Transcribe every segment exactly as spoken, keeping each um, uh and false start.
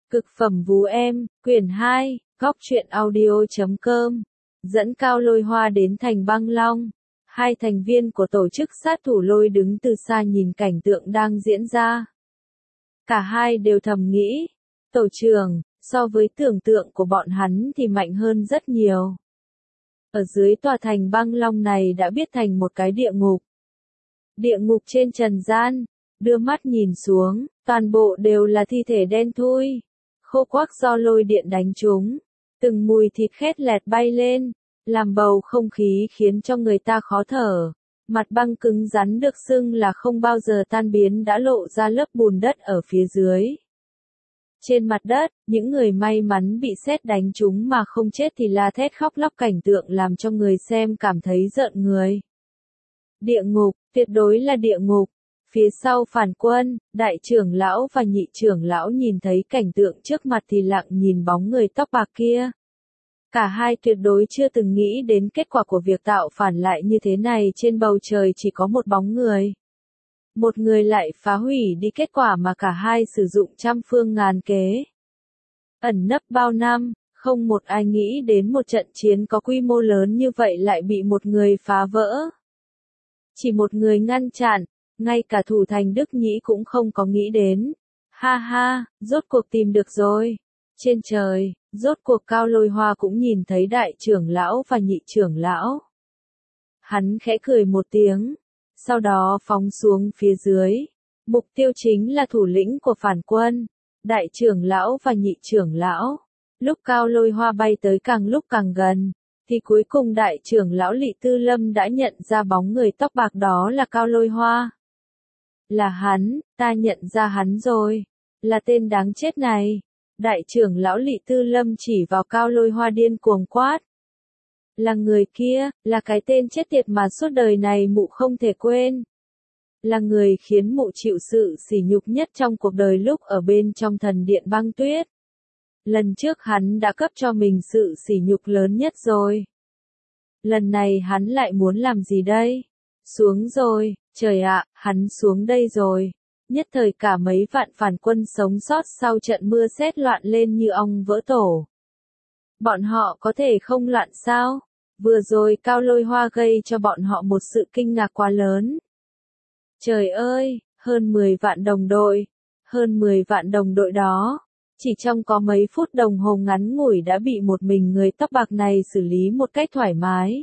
Cực phẩm vú em, quyển hai, góc truyện audio chấm com, dẫn Cao Lôi Hoa đến thành Băng Long. Hai thành viên của tổ chức sát thủ lôi đứng từ xa nhìn cảnh tượng đang diễn ra. Cả hai đều thầm nghĩ, tổ trưởng, so với tưởng tượng của bọn hắn thì mạnh hơn rất nhiều. Ở dưới tòa thành Băng Long này đã biết thành một cái địa ngục. Địa ngục trên trần gian, đưa mắt nhìn xuống, toàn bộ đều là thi thể đen thui, khô quắc do lôi điện đánh trúng, từng mùi thịt khét lẹt bay lên, làm bầu không khí khiến cho người ta khó thở. Mặt băng cứng rắn được xưng là không bao giờ tan biến đã lộ ra lớp bùn đất ở phía dưới. Trên mặt đất, những người may mắn bị sét đánh trúng mà không chết thì la thét khóc lóc, cảnh tượng làm cho người xem cảm thấy rợn người. Địa ngục, tuyệt đối là địa ngục. Phía sau phản quân, đại trưởng lão và nhị trưởng lão nhìn thấy cảnh tượng trước mặt thì lặng nhìn bóng người tóc bạc kia. Cả hai tuyệt đối chưa từng nghĩ đến kết quả của việc tạo phản lại như thế này, trên bầu trời chỉ có một bóng người. Một người lại phá hủy đi kết quả mà cả hai sử dụng trăm phương ngàn kế. Ẩn nấp bao năm, không một ai nghĩ đến một trận chiến có quy mô lớn như vậy lại bị một người phá vỡ. Chỉ một người ngăn chặn, ngay cả thủ thành Đức Nhĩ cũng không có nghĩ đến. Ha ha, rốt cuộc tìm được rồi. Trên trời, rốt cuộc Cao Lôi Hoa cũng nhìn thấy đại trưởng lão và nhị trưởng lão. Hắn khẽ cười một tiếng, sau đó phóng xuống phía dưới. Mục tiêu chính là thủ lĩnh của phản quân, đại trưởng lão và nhị trưởng lão. Lúc Cao Lôi Hoa bay tới càng lúc càng gần, thì cuối cùng đại trưởng lão Lị Tư Lâm đã nhận ra bóng người tóc bạc đó là Cao Lôi Hoa. Là hắn, ta nhận ra hắn rồi. Là tên đáng chết này. Đại trưởng lão Lị Tư Lâm chỉ vào Cao Lôi Hoa điên cuồng quát. Là người kia, là cái tên chết tiệt mà suốt đời này mụ không thể quên. Là người khiến mụ chịu sự sỉ nhục nhất trong cuộc đời lúc ở bên trong thần điện băng tuyết. Lần trước hắn đã cấp cho mình sự sỉ nhục lớn nhất rồi. Lần này hắn lại muốn làm gì đây? Xuống rồi, trời ạ, hắn xuống đây rồi. Nhất thời cả mấy vạn phản quân sống sót sau trận mưa sét loạn lên như ong vỡ tổ. Bọn họ có thể không loạn sao? Vừa rồi Cao Lôi Hoa gây cho bọn họ một sự kinh ngạc quá lớn. Trời ơi, hơn mười vạn đồng đội, hơn mười vạn đồng đội đó, chỉ trong có mấy phút đồng hồ ngắn ngủi đã bị một mình người tóc bạc này xử lý một cách thoải mái.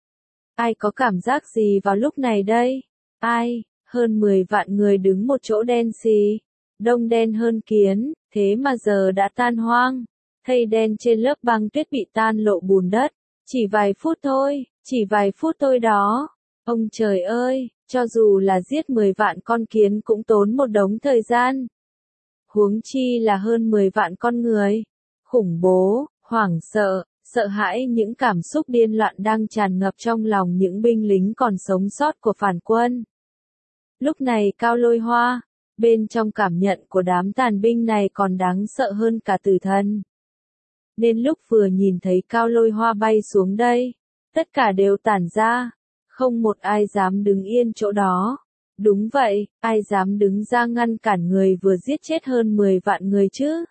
Ai có cảm giác gì vào lúc này đây? Ai? Hơn mười vạn người đứng một chỗ đen xì, đông đen hơn kiến, thế mà giờ đã tan hoang. Thây đen trên lớp băng tuyết bị tan lộ bùn đất. Chỉ vài phút thôi, chỉ vài phút thôi đó. Ông trời ơi, cho dù là giết mười vạn con kiến cũng tốn một đống thời gian. Huống chi là hơn mười vạn con người. Khủng bố, hoảng sợ, sợ hãi, những cảm xúc điên loạn đang tràn ngập trong lòng những binh lính còn sống sót của phản quân. Lúc này Cao Lôi Hoa, bên trong cảm nhận của đám tàn binh này còn đáng sợ hơn cả tử thần. Nên lúc vừa nhìn thấy Cao Lôi Hoa bay xuống đây, tất cả đều tản ra, không một ai dám đứng yên chỗ đó. Đúng vậy, ai dám đứng ra ngăn cản người vừa giết chết hơn mười vạn người chứ?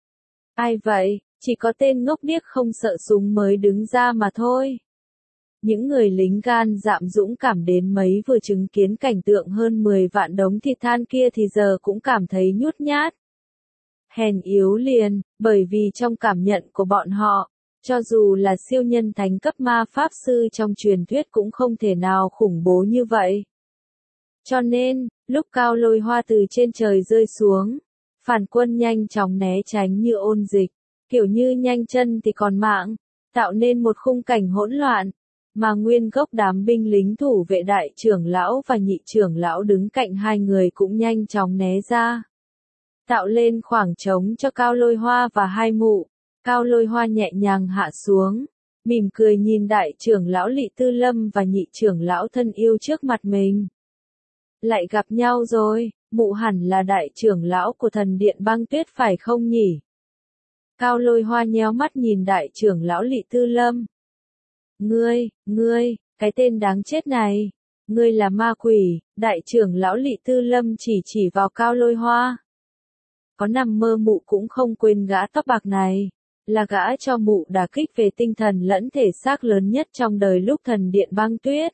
Ai vậy? Chỉ có tên ngốc điếc không sợ súng mới đứng ra mà thôi. Những người lính gan dạn dũng cảm đến mấy vừa chứng kiến cảnh tượng hơn mười vạn đống thịt than kia thì giờ cũng cảm thấy nhút nhát. Hèn yếu liền, bởi vì trong cảm nhận của bọn họ, cho dù là siêu nhân thánh cấp ma pháp sư trong truyền thuyết cũng không thể nào khủng bố như vậy. Cho nên, lúc Cao Lôi Hoa từ trên trời rơi xuống, phản quân nhanh chóng né tránh như ôn dịch, kiểu như nhanh chân thì còn mạng, tạo nên một khung cảnh hỗn loạn. Mà nguyên gốc đám binh lính thủ vệ đại trưởng lão và nhị trưởng lão đứng cạnh hai người cũng nhanh chóng né ra. Tạo lên khoảng trống cho Cao Lôi Hoa và hai mụ. Cao Lôi Hoa nhẹ nhàng hạ xuống, mỉm cười nhìn đại trưởng lão Lị Tư Lâm và nhị trưởng lão thân yêu trước mặt mình. Lại gặp nhau rồi, mụ hẳn là đại trưởng lão của thần điện băng tuyết phải không nhỉ? Cao Lôi Hoa nhéo mắt nhìn đại trưởng lão Lị Tư Lâm. Ngươi, ngươi, cái tên đáng chết này, ngươi là ma quỷ, đại trưởng lão Lị Tư Lâm chỉ chỉ vào Cao Lôi Hoa. có nằm mơ mụ cũng không quên gã tóc bạc này, là gã cho mụ đả kích về tinh thần lẫn thể xác lớn nhất trong đời lúc thần điện băng tuyết.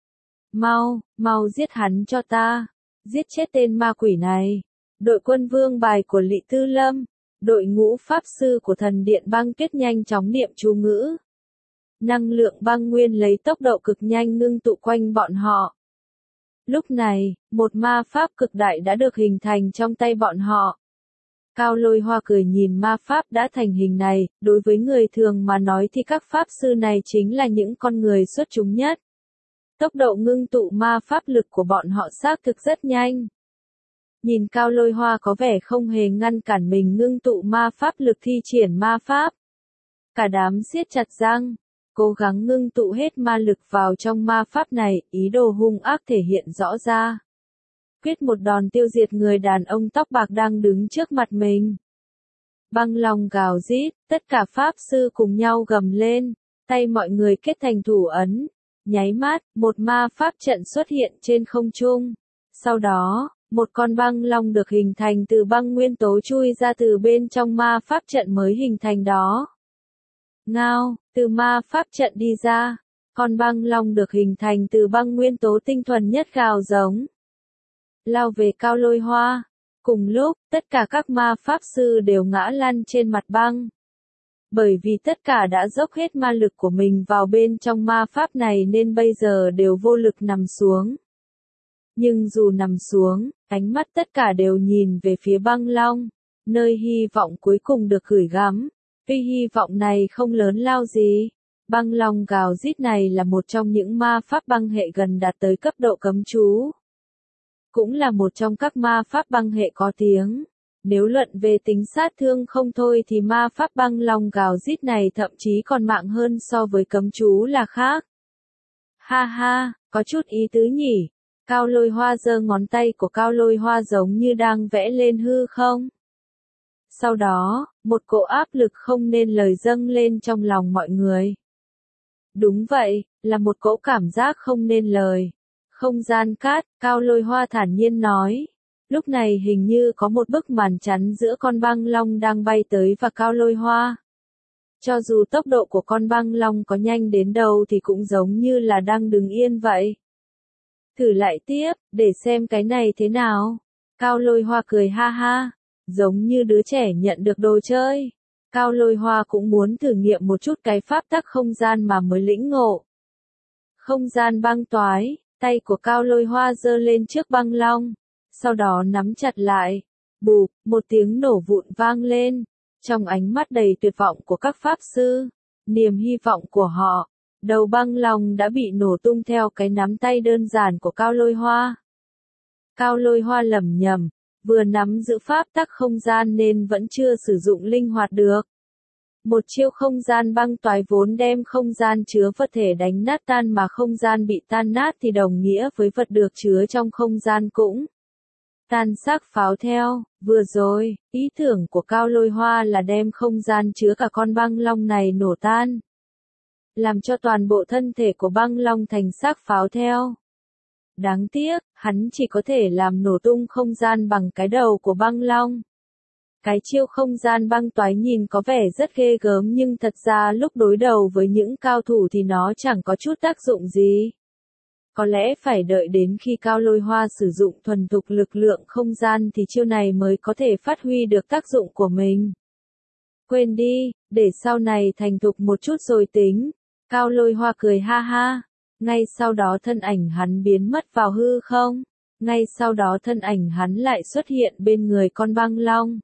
Mau, mau giết hắn cho ta, giết chết tên ma quỷ này. Đội quân vương bài của Lị Tư Lâm, đội ngũ pháp sư của thần điện băng tuyết nhanh chóng niệm chú ngữ. Năng lượng băng nguyên lấy tốc độ cực nhanh ngưng tụ quanh bọn họ. Lúc này, một ma pháp cực đại đã được hình thành trong tay bọn họ. Cao Lôi Hoa cười nhìn ma pháp đã thành hình này, đối với người thường mà nói thì các pháp sư này chính là những con người xuất chúng nhất. Tốc độ ngưng tụ ma pháp lực của bọn họ xác thực rất nhanh. Nhìn Cao Lôi Hoa có vẻ không hề ngăn cản mình ngưng tụ ma pháp lực thi triển ma pháp. Cả đám siết chặt răng, cố gắng ngưng tụ hết ma lực vào trong ma pháp này, ý đồ hung ác thể hiện rõ ra. Quyết một đòn tiêu diệt người đàn ông tóc bạc đang đứng trước mặt mình. Băng long gào rít, tất cả pháp sư cùng nhau gầm lên, tay mọi người kết thành thủ ấn. Nháy mắt, một ma pháp trận xuất hiện trên không trung. Sau đó, một con băng long được hình thành từ băng nguyên tố chui ra từ bên trong ma pháp trận mới hình thành đó. Ngao, từ ma pháp trận đi ra, con băng long được hình thành từ băng nguyên tố tinh thuần nhất gào giống. Lao về Cao Lôi Hoa. Cùng lúc, tất cả các ma pháp sư đều ngã lăn trên mặt băng. Bởi vì tất cả đã dốc hết ma lực của mình vào bên trong ma pháp này nên bây giờ đều vô lực nằm xuống. Nhưng dù nằm xuống, ánh mắt tất cả đều nhìn về phía băng long, nơi hy vọng cuối cùng được gửi gắm. Tuy hy vọng này không lớn lao gì, băng long gào rít này là một trong những ma pháp băng hệ gần đạt tới cấp độ cấm chú. Cũng là một trong các ma pháp băng hệ có tiếng. Nếu luận về tính sát thương không thôi thì ma pháp băng long gào rít này thậm chí còn mạng hơn so với cấm chú là khác. Ha ha, có chút ý tứ nhỉ. Cao Lôi Hoa giơ ngón tay của Cao Lôi Hoa giống như đang vẽ lên hư không. Sau đó, một cỗ áp lực không nên lời dâng lên trong lòng mọi người. Đúng vậy, là một cỗ cảm giác không nên lời. Không gian cát, Cao Lôi Hoa thản nhiên nói. Lúc này hình như có một bức màn chắn giữa con băng long đang bay tới và Cao Lôi Hoa. Cho dù tốc độ của con băng long có nhanh đến đâu thì cũng giống như là đang đứng yên vậy. Thử lại tiếp, để xem cái này thế nào. Cao Lôi Hoa cười ha ha, giống như đứa trẻ nhận được đồ chơi. Cao Lôi Hoa cũng muốn thử nghiệm một chút cái pháp tắc không gian mà mới lĩnh ngộ. Không gian băng toái, tay của Cao Lôi Hoa giơ lên trước băng long. Sau đó nắm chặt lại. Bụp, một tiếng nổ vụn vang lên. Trong ánh mắt đầy tuyệt vọng của các pháp sư, niềm hy vọng của họ, đầu băng long đã bị nổ tung theo cái nắm tay đơn giản của Cao Lôi Hoa. Cao Lôi Hoa lẩm nhẩm, vừa nắm giữ pháp tắc không gian nên vẫn chưa sử dụng linh hoạt được. Một chiêu không gian băng toái vốn đem không gian chứa vật thể đánh nát tan mà không gian bị tan nát thì đồng nghĩa với vật được chứa trong không gian cũng tan xác pháo theo. Vừa rồi, ý tưởng của Cao Lôi Hoa là đem không gian chứa cả con băng long này nổ tan, làm cho toàn bộ thân thể của băng long thành xác pháo theo. Đáng tiếc, hắn chỉ có thể làm nổ tung không gian bằng cái đầu của băng long. Cái chiêu không gian băng toái nhìn có vẻ rất ghê gớm nhưng thật ra lúc đối đầu với những cao thủ thì nó chẳng có chút tác dụng gì. Có lẽ phải đợi đến khi Cao Lôi Hoa sử dụng thuần thục lực lượng không gian thì chiêu này mới có thể phát huy được tác dụng của mình. Quên đi, để sau này thành thục một chút rồi tính. Cao Lôi Hoa cười ha ha. Ngay sau đó thân ảnh hắn biến mất vào hư không. Ngay sau đó thân ảnh hắn lại xuất hiện bên người con băng long.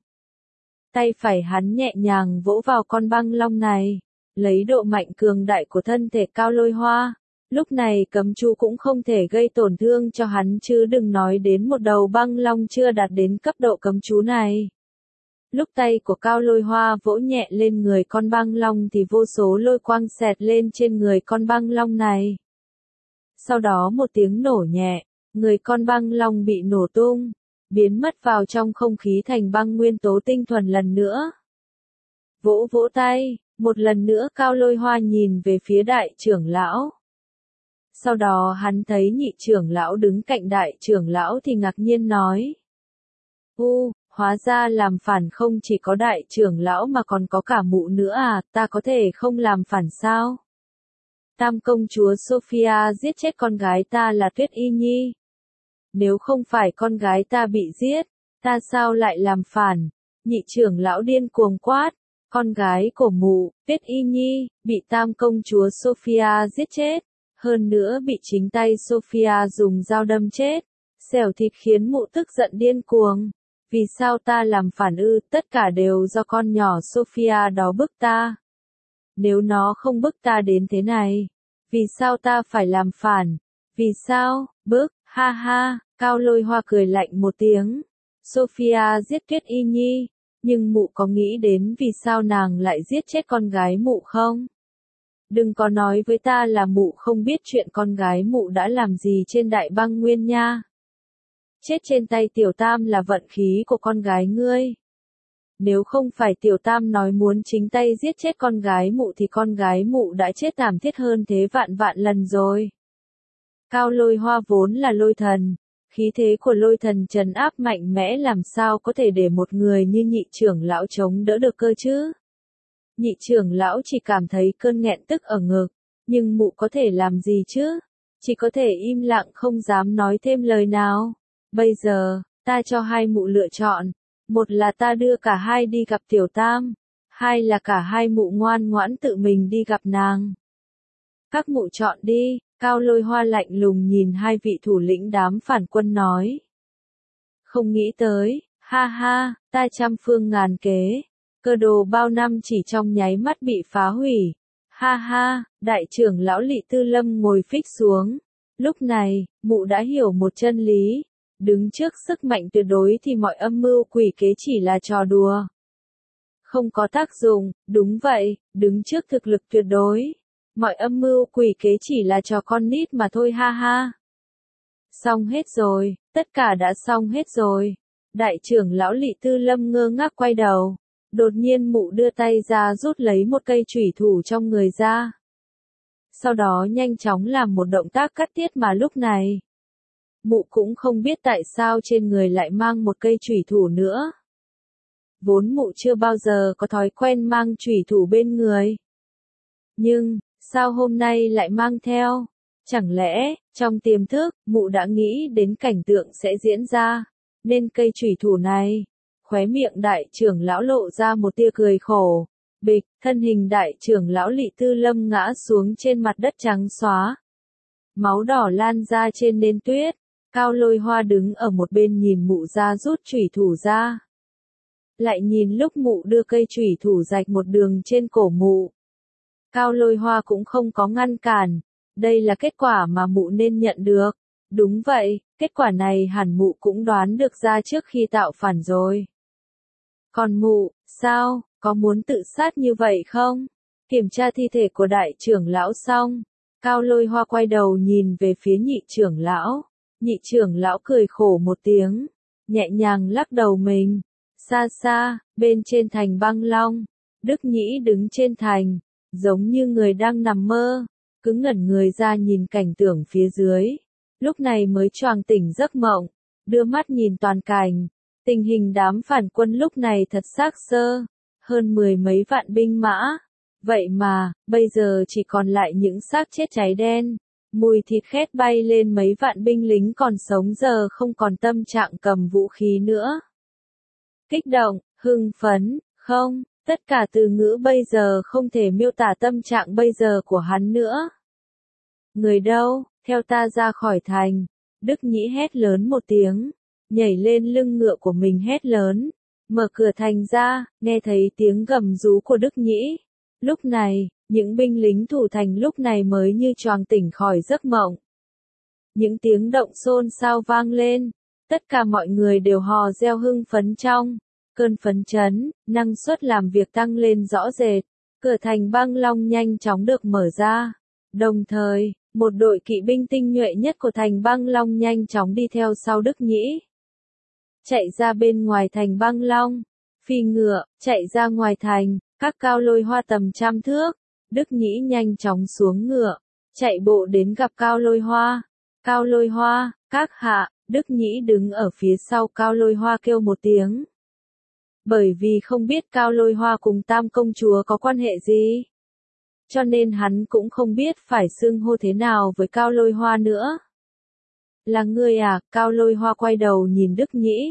Tay phải hắn nhẹ nhàng vỗ vào con băng long này, lấy độ mạnh cường đại của thân thể Cao Lôi Hoa. Lúc này cấm chú cũng không thể gây tổn thương cho hắn chứ đừng nói đến một đầu băng long chưa đạt đến cấp độ cấm chú này. Lúc tay của Cao Lôi Hoa vỗ nhẹ lên người con băng long thì vô số lôi quang xẹt lên trên người con băng long này. Sau đó một tiếng nổ nhẹ, người con băng long bị nổ tung, biến mất vào trong không khí thành băng nguyên tố tinh thuần lần nữa. Vỗ vỗ tay, một lần nữa Cao Lôi Hoa nhìn về phía đại trưởng lão. Sau đó hắn thấy nhị trưởng lão đứng cạnh đại trưởng lão thì ngạc nhiên nói. U, Hóa ra làm phản không chỉ có đại trưởng lão mà còn có cả mụ nữa à, ta có thể không làm phản sao? Tam công chúa Sophia giết chết con gái ta là Tuyết Y Nhi. Nếu không phải con gái ta bị giết, ta sao lại làm phản? Nhị trưởng lão điên cuồng quát. Con gái của mụ, Tuyết Y Nhi, bị tam công chúa Sophia giết chết. Hơn nữa bị chính tay Sophia dùng dao đâm chết. Xẻo thịt khiến mụ tức giận điên cuồng. Vì sao ta làm phản ư? Tất cả đều do con nhỏ Sophia đó bức ta. Nếu nó không bức ta đến thế này, vì sao ta phải làm phản? Vì sao? Bức, ha ha, Cao Lôi Hoa cười lạnh một tiếng. Sophia giết Tuyết Y Nhi, nhưng mụ có nghĩ đến vì sao nàng lại giết chết con gái mụ không? Đừng có nói với ta là mụ không biết chuyện con gái mụ đã làm gì trên Đại Băng Nguyên nha. Chết trên tay Tiểu Tam là vận khí của con gái ngươi. Nếu không phải Tiểu Tam nói muốn chính tay giết chết con gái mụ thì con gái mụ đã chết thảm thiết hơn thế vạn vạn lần rồi. Cao Lôi Hoa vốn là lôi thần, khí thế của lôi thần trấn áp mạnh mẽ, làm sao có thể để một người như nhị trưởng lão chống đỡ được cơ chứ? Nhị trưởng lão chỉ cảm thấy cơn nghẹn tức ở ngực, nhưng mụ có thể làm gì chứ? Chỉ có thể im lặng không dám nói thêm lời nào. Bây giờ, ta cho hai mụ lựa chọn. Một là ta đưa cả hai đi gặp Tiểu Tam. Hai là cả hai mụ ngoan ngoãn tự mình đi gặp nàng. Các mụ chọn đi, Cao Lôi Hoa lạnh lùng nhìn hai vị thủ lĩnh đám phản quân nói. Không nghĩ tới, ha ha, ta trăm phương ngàn kế. Cơ đồ bao năm chỉ trong nháy mắt bị phá hủy. Ha ha, đại trưởng lão Lị Tư Lâm ngồi phích xuống. Lúc này, mụ đã hiểu một chân lý. Đứng trước sức mạnh tuyệt đối thì mọi âm mưu quỷ kế chỉ là trò đùa. Không có tác dụng, đúng vậy, đứng trước thực lực tuyệt đối. Mọi âm mưu quỷ kế chỉ là trò con nít mà thôi, ha ha. Xong hết rồi, tất cả đã xong hết rồi. Đại trưởng lão Lị Tư Lâm ngơ ngác quay đầu. Đột nhiên mụ đưa tay ra rút lấy một cây chủy thủ trong người ra. Sau đó nhanh chóng làm một động tác cắt tiết mà lúc này. Mụ cũng không biết tại sao trên người lại mang một cây chủy thủ nữa. Vốn mụ chưa bao giờ có thói quen mang chủy thủ bên người. Nhưng, sao hôm nay lại mang theo? Chẳng lẽ, trong tiềm thức, mụ đã nghĩ đến cảnh tượng sẽ diễn ra, nên cây chủy thủ này. Khóe miệng đại trưởng lão lộ ra một tia cười khổ. Bịch, thân hình đại trưởng lão Lị Tư Lâm ngã xuống trên mặt đất trắng xóa. Máu đỏ lan ra trên nền tuyết. Cao Lôi Hoa đứng ở một bên nhìn mụ ra rút chủy thủ ra. Lại nhìn lúc mụ đưa cây chủy thủ rạch một đường trên cổ mụ. Cao Lôi Hoa cũng không có ngăn cản. Đây là kết quả mà mụ nên nhận được. Đúng vậy, kết quả này hẳn mụ cũng đoán được ra trước khi tạo phản rồi. Còn mụ, sao, có muốn tự sát như vậy không? Kiểm tra thi thể của đại trưởng lão xong. Cao Lôi Hoa quay đầu nhìn về phía nhị trưởng lão. Nhị trưởng lão cười khổ một tiếng, nhẹ nhàng lắc đầu mình. Xa xa, bên trên thành Băng Long, Đức Nhĩ đứng trên thành, giống như người đang nằm mơ, cứ ngẩn người ra nhìn cảnh tượng phía dưới. Lúc này mới choàng tỉnh giấc mộng, đưa mắt nhìn toàn cảnh. Tình hình đám phản quân lúc này thật xác sơ, hơn mười mấy vạn binh mã. Vậy mà, bây giờ chỉ còn lại những xác chết cháy đen. Mùi thịt khét bay lên, mấy vạn binh lính còn sống giờ không còn tâm trạng cầm vũ khí nữa. Kích động, hưng phấn, không, tất cả từ ngữ bây giờ không thể miêu tả tâm trạng bây giờ của hắn nữa. Người đâu, theo ta ra khỏi thành. Đức Nhĩ hét lớn một tiếng, nhảy lên lưng ngựa của mình hét lớn, mở cửa thành ra, nghe thấy tiếng gầm rú của Đức Nhĩ. Lúc này, những binh lính thủ thành lúc này mới như choàng tỉnh khỏi giấc mộng. Những tiếng động xôn xao vang lên, tất cả mọi người đều hò reo hưng phấn trong cơn phấn chấn, năng suất làm việc tăng lên rõ rệt. Cửa thành Băng Long nhanh chóng được mở ra. Đồng thời, một đội kỵ binh tinh nhuệ nhất của thành Băng Long nhanh chóng đi theo sau Đức Nhĩ. Chạy ra bên ngoài thành Băng Long, phi ngựa, chạy ra ngoài thành, các Cao Lôi Hoa tầm trăm thước. Đức Nhĩ nhanh chóng xuống ngựa, chạy bộ đến gặp Cao Lôi Hoa. Cao Lôi Hoa, các hạ, Đức Nhĩ đứng ở phía sau Cao Lôi Hoa kêu một tiếng. Bởi vì không biết Cao Lôi Hoa cùng Tam công chúa có quan hệ gì. Cho nên hắn cũng không biết phải xưng hô thế nào với Cao Lôi Hoa nữa. Là ngươi à? Cao Lôi Hoa quay đầu nhìn Đức Nhĩ.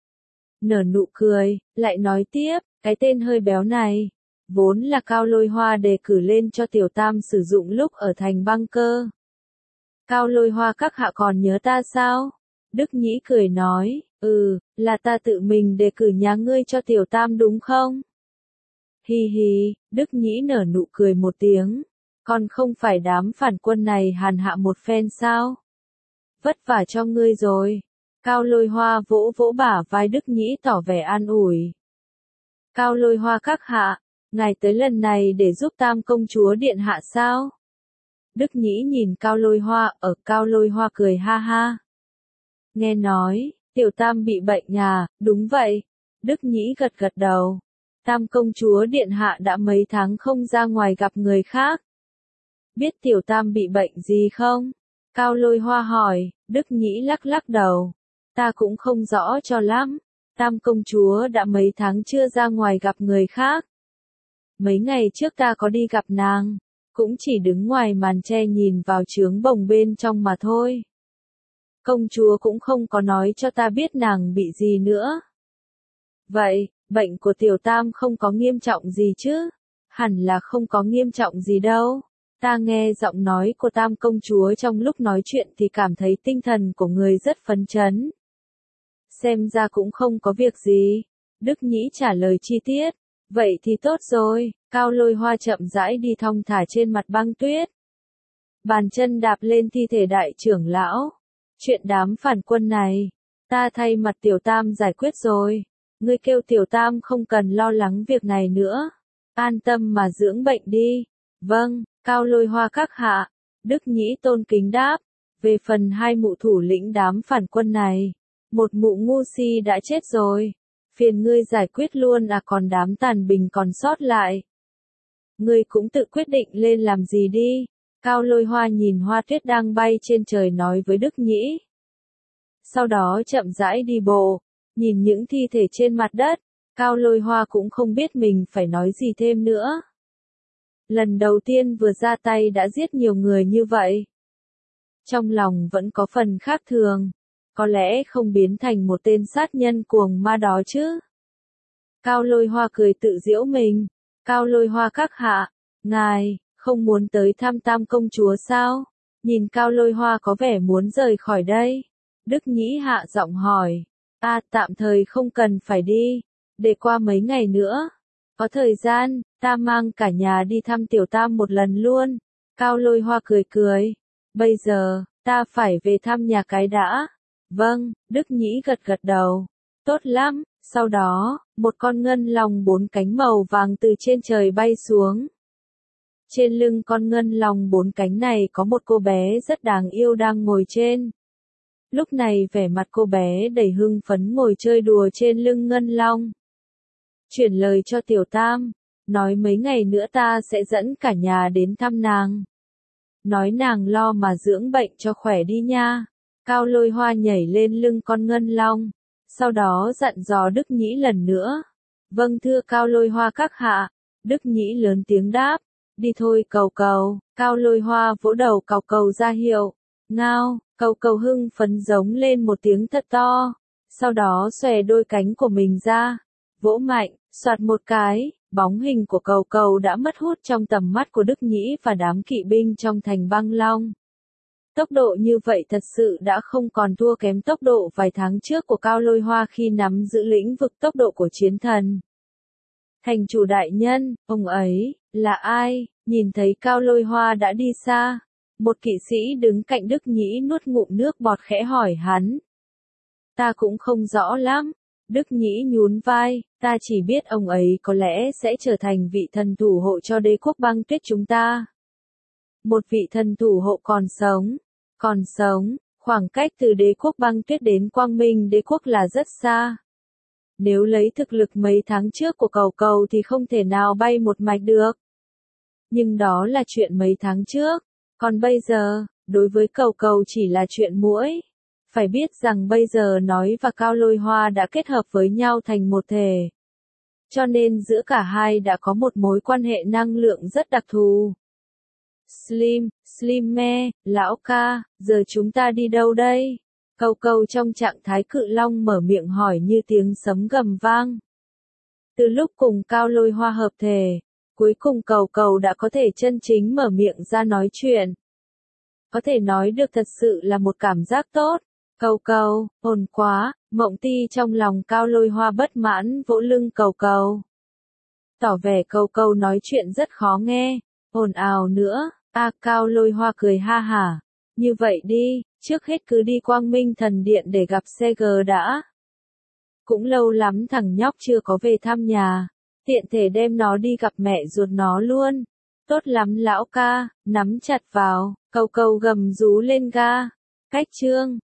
Nở nụ cười, lại nói tiếp, cái tên hơi béo này, vốn là Cao Lôi Hoa đề cử lên cho Tiểu Tam sử dụng lúc ở thành băng cơ. Cao Lôi Hoa các hạ còn nhớ ta sao? Đức Nhĩ cười nói, ừ, là ta tự mình đề cử nhà ngươi cho Tiểu Tam đúng không? Hi hi, Đức Nhĩ nở nụ cười một tiếng, còn không phải đám phản quân này hàn hạ một phen sao? Vất vả cho ngươi rồi. Cao Lôi Hoa vỗ vỗ bả vai Đức Nhĩ tỏ vẻ an ủi. Cao Lôi Hoa các hạ, ngài tới lần này để giúp Tam công chúa điện hạ sao? Đức Nhĩ nhìn Cao Lôi Hoa, ở Cao Lôi Hoa cười ha ha. Nghe nói, Tiểu Tam bị bệnh à? Đúng vậy. Đức Nhĩ gật gật đầu. Tam công chúa điện hạ đã mấy tháng không ra ngoài gặp người khác. Biết Tiểu Tam bị bệnh gì không? Cao Lôi Hoa hỏi. Đức Nhĩ lắc lắc đầu. Ta cũng không rõ cho lắm. Tam công chúa đã mấy tháng chưa ra ngoài gặp người khác. Mấy ngày trước ta có đi gặp nàng, cũng chỉ đứng ngoài màn tre nhìn vào trướng bồng bên trong mà thôi. Công chúa cũng không có nói cho ta biết nàng bị gì nữa. Vậy, bệnh của Tiểu Tam không có nghiêm trọng gì chứ? Hẳn là không có nghiêm trọng gì đâu. Ta nghe giọng nói của Tam công chúa trong lúc nói chuyện thì cảm thấy tinh thần của người rất phấn chấn. Xem ra cũng không có việc gì. Đức Nhĩ trả lời chi tiết. Vậy thì tốt rồi. Cao Lôi Hoa chậm rãi đi thong thả trên mặt băng tuyết. Bàn chân đạp lên thi thể đại trưởng lão. Chuyện đám phản quân này, ta thay mặt Tiểu Tam giải quyết rồi. Ngươi kêu Tiểu Tam không cần lo lắng việc này nữa. An tâm mà dưỡng bệnh đi. Vâng, Cao Lôi Hoa các hạ. Đức Nhĩ tôn kính đáp. Về phần hai mụ thủ lĩnh đám phản quân này, một mụ ngu si đã chết rồi. Phiền ngươi giải quyết luôn à, còn đám tàn bình còn sót lại. Ngươi cũng tự quyết định lên làm gì đi. Cao Lôi Hoa nhìn hoa tuyết đang bay trên trời nói với Đức Nhĩ. Sau đó chậm rãi đi bộ, nhìn những thi thể trên mặt đất, Cao Lôi Hoa cũng không biết mình phải nói gì thêm nữa. Lần đầu tiên vừa ra tay đã giết nhiều người như vậy. Trong lòng vẫn có phần khác thường, có lẽ không biến thành một tên sát nhân cuồng ma đó chứ. Cao Lôi Hoa cười tự giễu mình. Cao Lôi Hoa các hạ, ngài không muốn tới thăm Tam công chúa sao? Nhìn Cao Lôi Hoa có vẻ muốn rời khỏi đây. Đức Nhĩ hạ giọng hỏi. À, tạm thời không cần phải đi. Để qua mấy ngày nữa. Có thời gian, ta mang cả nhà đi thăm Tiểu Tam một lần luôn. Cao Lôi Hoa cười cười. Bây giờ, ta phải về thăm nhà cái đã. Vâng, Đức Nhĩ gật gật đầu. Tốt lắm. Sau đó, một con ngân long bốn cánh màu vàng từ trên trời bay xuống. Trên lưng con ngân long bốn cánh này có một cô bé rất đáng yêu đang ngồi trên. Lúc này vẻ mặt cô bé đầy hưng phấn ngồi chơi đùa trên lưng ngân long. Chuyển lời cho Tiểu Tam, nói mấy ngày nữa ta sẽ dẫn cả nhà đến thăm nàng. Nói nàng lo mà dưỡng bệnh cho khỏe đi nha. Cao Lôi Hoa nhảy lên lưng con ngân long, sau đó dặn dò Đức Nhĩ lần nữa. Vâng thưa Cao Lôi Hoa các hạ. Đức Nhĩ lớn tiếng đáp. Đi thôi cầu cầu. Cao Lôi Hoa vỗ đầu cầu cầu ra hiệu. Ngao, cầu cầu hưng phấn giống lên một tiếng thật to. Sau đó xòe đôi cánh của mình ra. Vỗ mạnh, soạt một cái, bóng hình của cầu cầu đã mất hút trong tầm mắt của Đức Nhĩ và đám kỵ binh trong thành băng long. Tốc độ như vậy thật sự đã không còn thua kém tốc độ vài tháng trước của Cao Lôi Hoa khi nắm giữ lĩnh vực tốc độ của chiến thần. Thành chủ đại nhân, ông ấy, là ai? Nhìn thấy Cao Lôi Hoa đã đi xa. Một kỵ sĩ đứng cạnh Đức Nhĩ nuốt ngụm nước bọt khẽ hỏi hắn. Ta cũng không rõ lắm. Đức Nhĩ nhún vai, ta chỉ biết ông ấy có lẽ sẽ trở thành vị thần thủ hộ cho đế quốc băng tuyết chúng ta. Một vị thần thủ hộ còn sống. Còn sống, khoảng cách từ đế quốc băng tuyết đến quang minh đế quốc là rất xa. Nếu lấy thực lực mấy tháng trước của cầu cầu thì không thể nào bay một mạch được. Nhưng đó là chuyện mấy tháng trước. Còn bây giờ, đối với cầu cầu chỉ là chuyện muỗi. Phải biết rằng bây giờ nói và Cao Lôi Hoa đã kết hợp với nhau thành một thể. cho nên giữa cả hai đã có một mối quan hệ năng lượng rất đặc thù. Slim, Slim me, lão ca, giờ chúng ta đi đâu đây? Cầu cầu trong trạng thái cự long mở miệng hỏi như tiếng sấm gầm vang. Từ lúc cùng Cao Lôi Hoa hợp thể, cuối cùng cầu cầu đã có thể chân chính mở miệng ra nói chuyện. Có thể nói được thật sự là một cảm giác tốt. Cầu cầu, ồn quá, Mộng Ti trong lòng Cao Lôi Hoa bất mãn vỗ lưng cầu cầu. Tỏ vẻ cầu cầu nói chuyện rất khó nghe, ồn ào nữa, a à, Cao Lôi Hoa cười ha hả. Như vậy đi, trước hết cứ đi Quang Minh Thần Điện để gặp xê giê đã. Cũng lâu lắm thằng nhóc chưa có về thăm nhà, tiện thể đem nó đi gặp mẹ ruột nó luôn. Tốt lắm lão ca, nắm chặt vào, cầu cầu gầm rú lên ga. Cách chương